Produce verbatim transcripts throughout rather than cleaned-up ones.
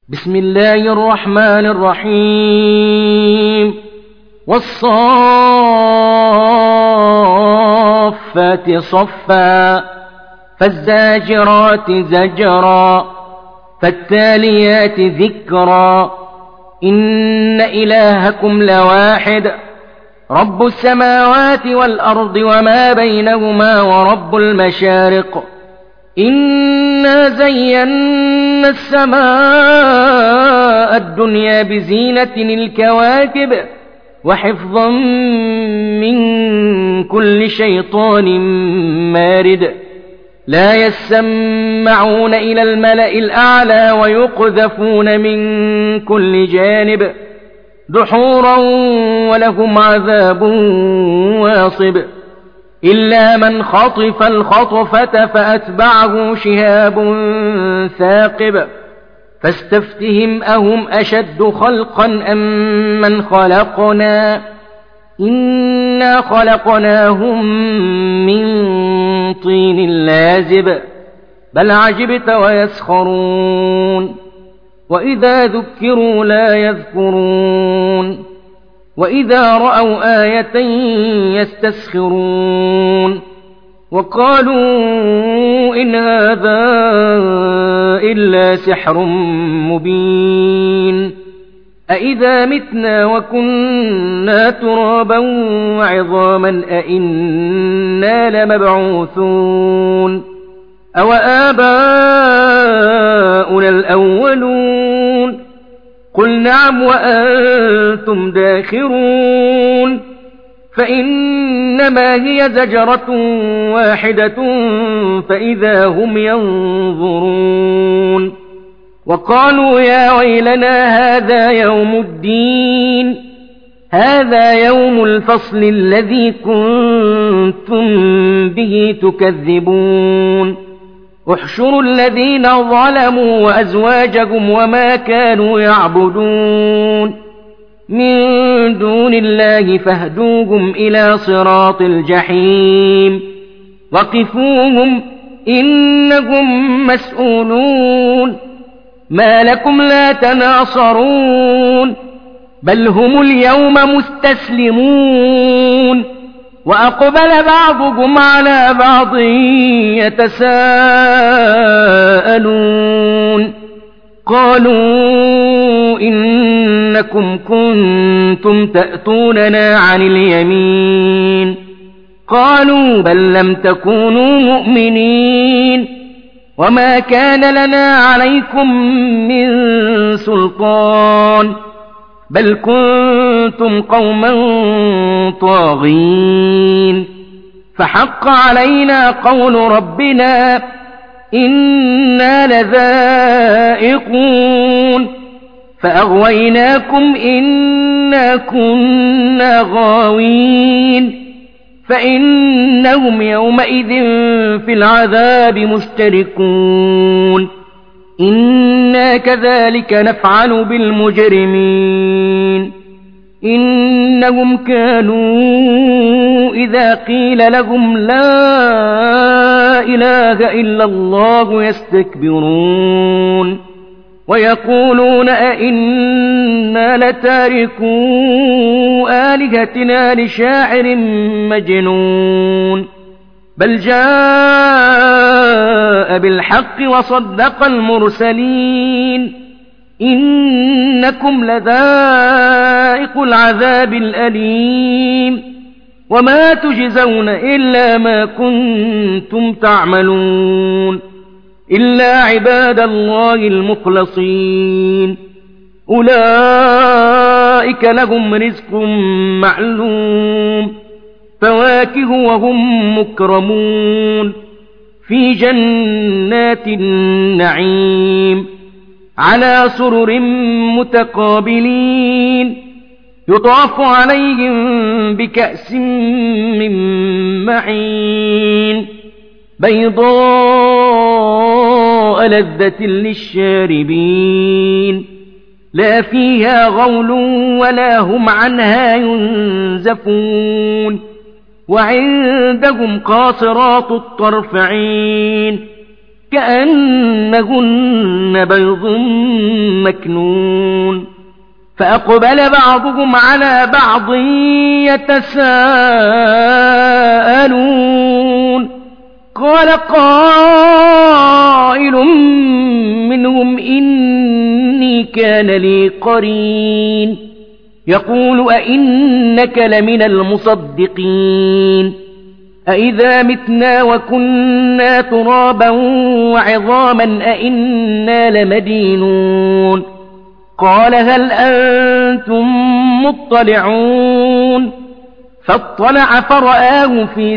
بسم الله الرحمن الرحيم والصافات صفا فالزاجرات زجرا فالتاليات ذكرا إن إلهكم لواحد رب السماوات والأرض وما بينهما ورب المشارق إنا زينا السماء الدنيا بزينة الكواكب وحفظا من كل شيطان مارد لا يسمعون إلى الملأ الأعلى ويقذفون من كل جانب دحورا ولهم عذاب واصب إلا من خطف الخطفة فأتبعه شهاب ثاقب فاستفتهم أهم أشد خلقا أم من خلقنا إنا خلقناهم من طين لازب بل عجبت ويسخرون وإذا ذكروا لا يذكرون وإذا رأوا آية يستسخرون وقالوا إن هذا إلا سحر مبين أإذا متنا وكنا ترابا وعظاما أإنا لمبعوثون أو آباؤنا الأولون قل نعم وأنتم داخرون فإنما هي زجرة واحدة فإذا هم ينظرون وقالوا يا ويلنا هذا يوم الدين هذا يوم الفصل الذي كنتم به تكذبون احشروا الذين ظلموا وأزواجهم وما كانوا يعبدون من دون الله فاهدوهم إلى صراط الجحيم وقفوهم إنهم مسؤولون ما لكم لا تناصرون بل هم اليوم مستسلمون وأقبل بعضهم على بعض يتساءلون قالوا إنكم كنتم تأتوننا عن اليمين قالوا بل لم تكونوا مؤمنين وما كان لنا عليكم من سلطان بل كنتم قوما طاغين فحق علينا قول ربنا إنا لذائقون فأغويناكم إنا كنا غاوين فإنهم يومئذ في العذاب مشتركون إنا كذلك نفعل بالمجرمين إنهم كانوا إذا قيل لهم لا إله إلا الله يستكبرون ويقولون أئنا لتاركو آلهتنا لشاعر مجنون بل جاء بالحق وصدق المرسلين إنكم لذائق العذاب الأليم وما تجزون إلا ما كنتم تعملون إلا عباد الله المخلصين أولئك لهم رزق معلوم فواكه وهم مكرمون في جنات النعيم على سرر متقابلين يطاف عليهم بكأس من معين بيضاء لذة للشاربين لا فيها غول ولا هم عنها ينزفون وعندهم قاصرات الطرف عين كأنهن بيض مكنون فأقبل بعضهم على بعض يتساءلون قال قائل منهم إني كان لي قرين يقول أئنك لمن المصدقين أئذا متنا وكنا ترابا وعظاما أئنا لمدينون قال هل أنتم مطلعون فاطلع فرآه في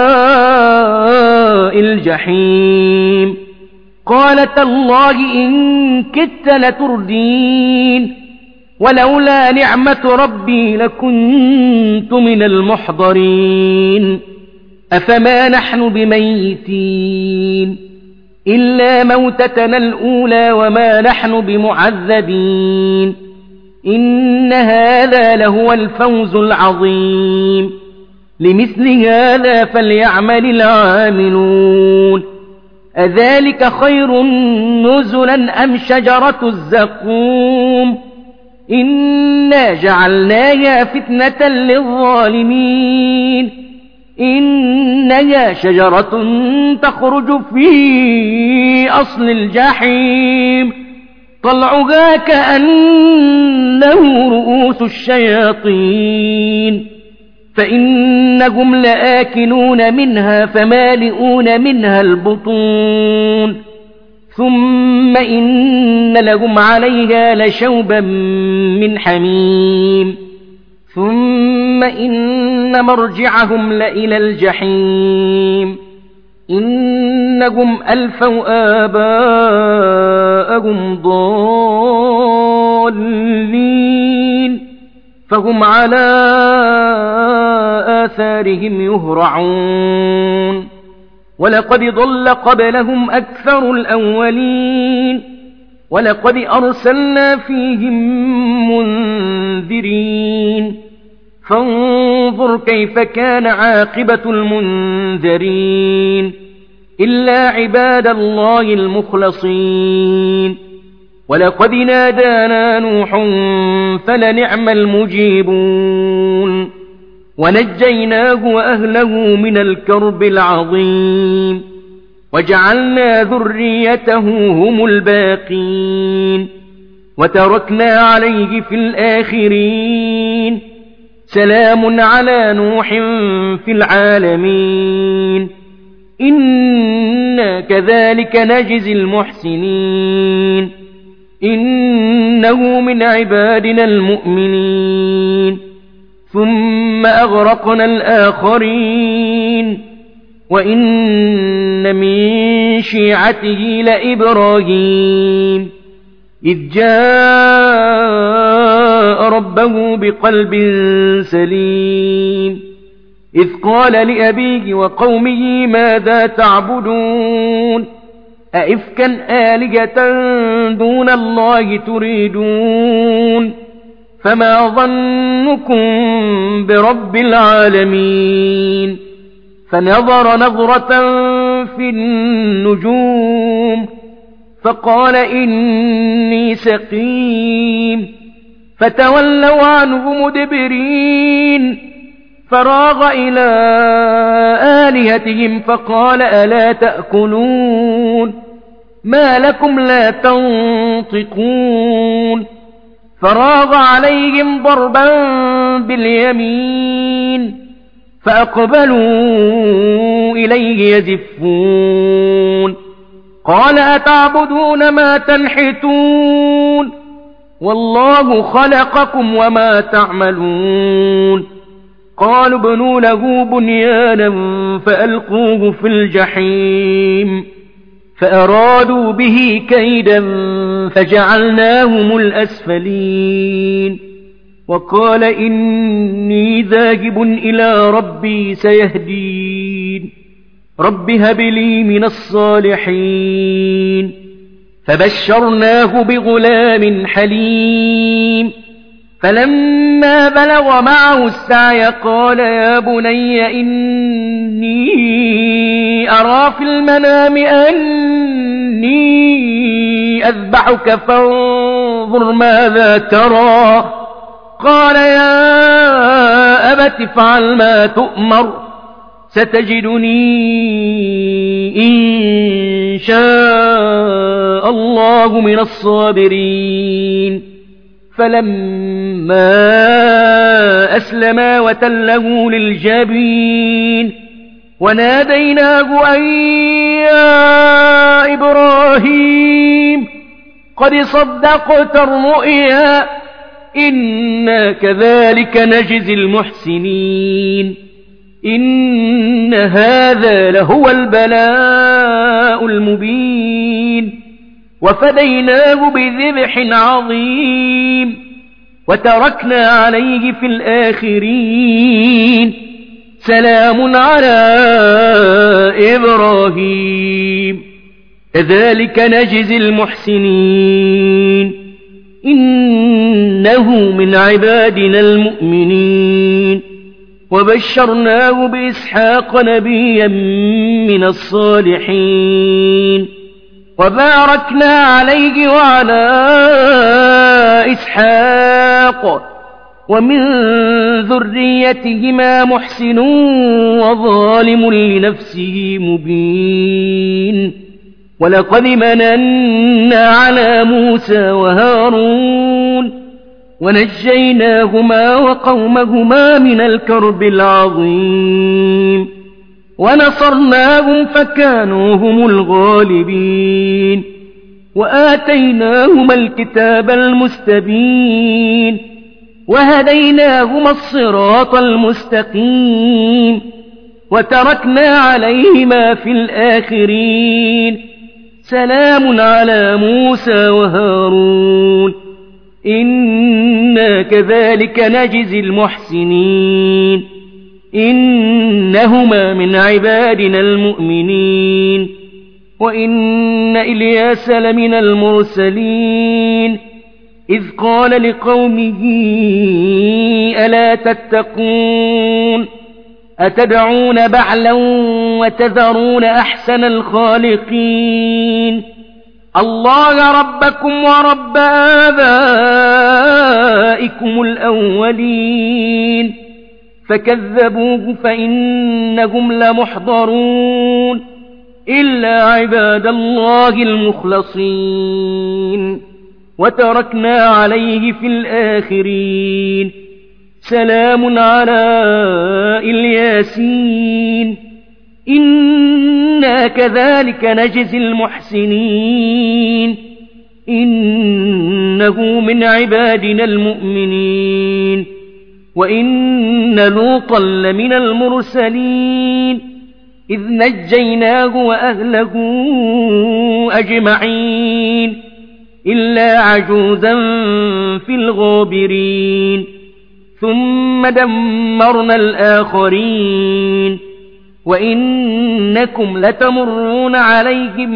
سواء الجحيم قال تالله إن كدت لتردين ولولا نعمة ربي لكنت من المحضرين أفما نحن بميتين إلا موتتنا الأولى وما نحن بمعذبين إن هذا لهو الفوز العظيم لمثل هذا فليعمل العاملون أذلك خير نزلا أم شجرة الزقوم إنا جعلناها فتنة للظالمين إنها شجرة تخرج في أصل الجحيم طلعها كأنه رؤوس الشياطين فإنهم لآكلون منها فمالئون منها البطون ثم إن لهم عليها لشوبا من حميم ثم إن مرجعهم لإلى الجحيم إنهم ألفوا آباءهم ضالين فهم على آثارهم يهرعون ولقد ضل قبلهم أكثر الأولين ولقد أرسلنا فيهم منذرين فانظر كيف كان عاقبة المنذرين إلا عباد الله المخلصين ولقد نادانا نوح فلنعم المجيبون ونجيناه وأهله من الكرب العظيم وجعلنا ذريته هم الباقين وتركنا عليه في الآخرين سلام على نوح في العالمين إنا كذلك نجزي المحسنين إنه من عبادنا المؤمنين ثم أغرقنا الآخرين وإن من شيعته لإبراهيم إذ جاء ربه بقلب سليم إذ قال لأبيه وقومه ماذا تعبدون أئفكا آلهة دون الله تريدون فما ظنكم برب العالمين فنظر نظرة في النجوم فقال إني سقيم فتولوا عنه مدبرين فراغ إلى آلهتهم فقال ألا تأكلون ما لكم لا تنطقون فراغ عليهم ضربا باليمين فأقبلوا إليه يزفون قال أتعبدون ما تنحتون والله خلقكم وما تعملون قالوا ابنوا له بنيانا فألقوه في الجحيم فأرادوا به كيدا فجعلناهم الأسفلين وقال إني ذاهب إلى ربي سيهدين رب هب لي من الصالحين فبشرناه بغلام حليم فلما بلغ معه السعي قال يا بني إني أرى في المنام أني أذبحك فانظر ماذا ترى. قال يا أبت افعل ما تؤمر ستجدني إن شاء الله من الصابرين. فلما أسلما وتله للجبين وناديناه أن يا إبراهيم قد صدقت الرؤيا إنا كذلك نجزي المحسنين إن هذا لهو البلاء المبين. وفديناه بذبح عظيم وتركنا عليه في الآخرين سلام على إبراهيم كذلك نجزي المحسنين إنه من عبادنا المؤمنين. وبشرناه بإسحاق نبيا من الصالحين وباركنا عليه وعلى إسحاق ومن ذريتهما محسن وظالم لنفسه مبين. ولقد مننا على موسى وهارون ونجيناهما وقومهما من الكرب العظيم ونصرناهم فكانوا هم الغالبين. وآتيناهما الكتاب المستبين وهديناهما الصراط المستقيم وتركنا عليهما في الآخرين سلام على موسى وهارون إنا كذلك نجزي المحسنين إنهما من عبادنا المؤمنين. وإن إلياس لمن المرسلين إذ قال لقومه ألا تتقون أتدعون بعلا وتذرون أحسن الخالقين الله ربكم ورب آبائكم الأولين. فكذبوه فإنهم لمحضرون إلا عباد الله المخلصين. وتركنا عليه في الآخرين سلام على الياسين إنا كذلك نجزي المحسنين إنه من عبادنا المؤمنين. وإن لوطا لمن المرسلين إذ نجيناه وأهله أجمعين إلا عجوزا في الغابرين ثم دمرنا الآخرين وإنكم لتمرون عليهم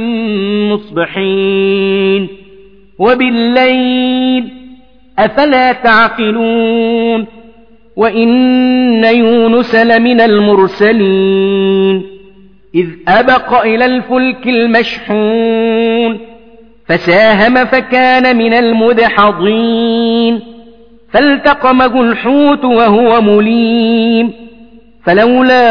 مصبحين وبالليل أفلا تعقلون. وإن يونس لمن المرسلين إذ أبق إلى الفلك المشحون فساهم فكان من المدحضين فالتقمه الحوت وهو مليم فلولا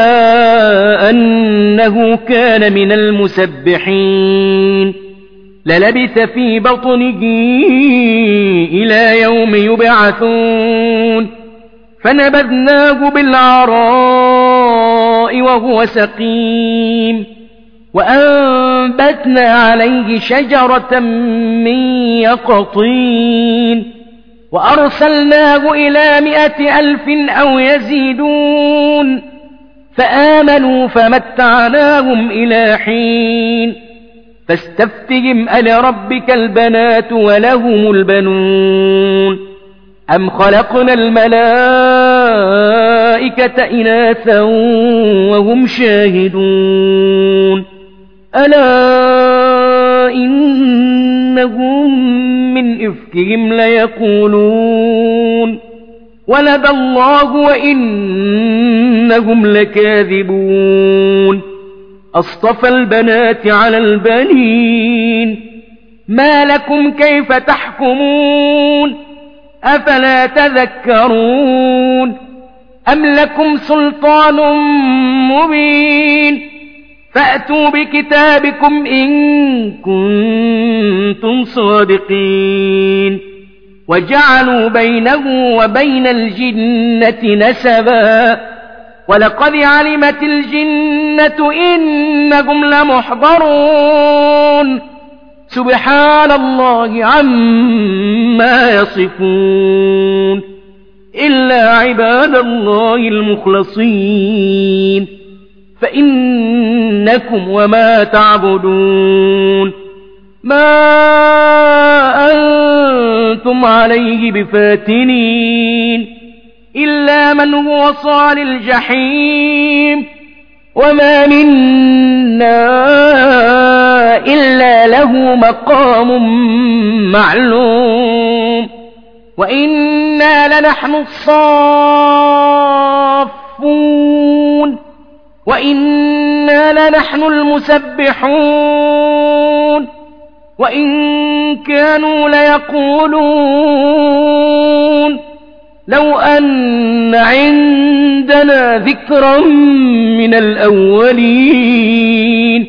أنه كان من المسبحين للبث في بطنه إلى يوم يبعثون فنبذناه بالعراء وهو سقيم وأنبتنا عليه شجرة من يقطين وأرسلناه إلى مائة ألف أو يزيدون فآمنوا فمتعناهم إلى حين فاستفتهم ألربك البنات ولهم البنون أم خلقنا الملائكة إناثا وهم شاهدون ألا إن إنهم من إفكهم ليقولون ولد الله وإنهم لكاذبون أصطفى البنات على البنين ما لكم كيف تحكمون أفلا تذكرون أم لكم سلطان مبين فأتوا بكتابكم إن كنتم صادقين وجعلوا بينه وبين الجنة نسبا ولقد علمت الجنة إنهم لمحضرون سبحان الله عما يصفون إلا عباد الله المخلصين فإنكم وما تعبدون ما أنتم عليه بفاتنين إلا من هو صال الجحيم وما منا إلا له مقام معلوم وإنا لنحن الصافون وإنا لنحن المسبحون وإن كانوا ليقولون لو أن عندنا ذكرا من الأولين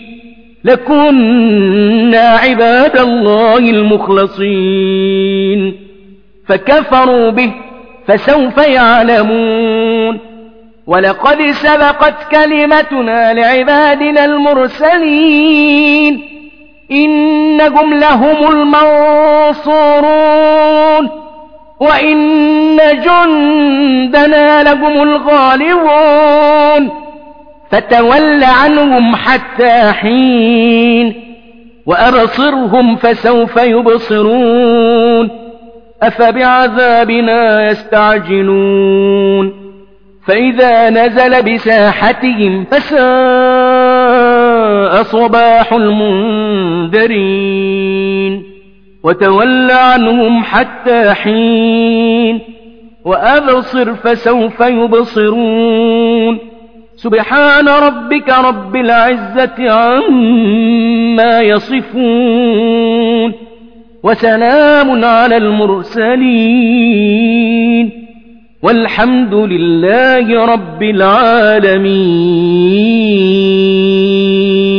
لكنا عباد الله المخلصين فكفروا به فسوف يعلمون ولقد سبقت كلمتنا لعبادنا المرسلين إنهم لهم المنصورون وإن جندنا لهم الغالبون فتول عنهم حتى حين وأبصرهم فسوف يبصرون أفبعذابنا يستعجلون فإذا نزل بساحتهم فساء صباح المنذرين وتول عنهم حتى حين وأبصر فسوف يبصرون سبحان ربك رب العزة عما يصفون وسلام على المرسلين والحمد لله رب العالمين.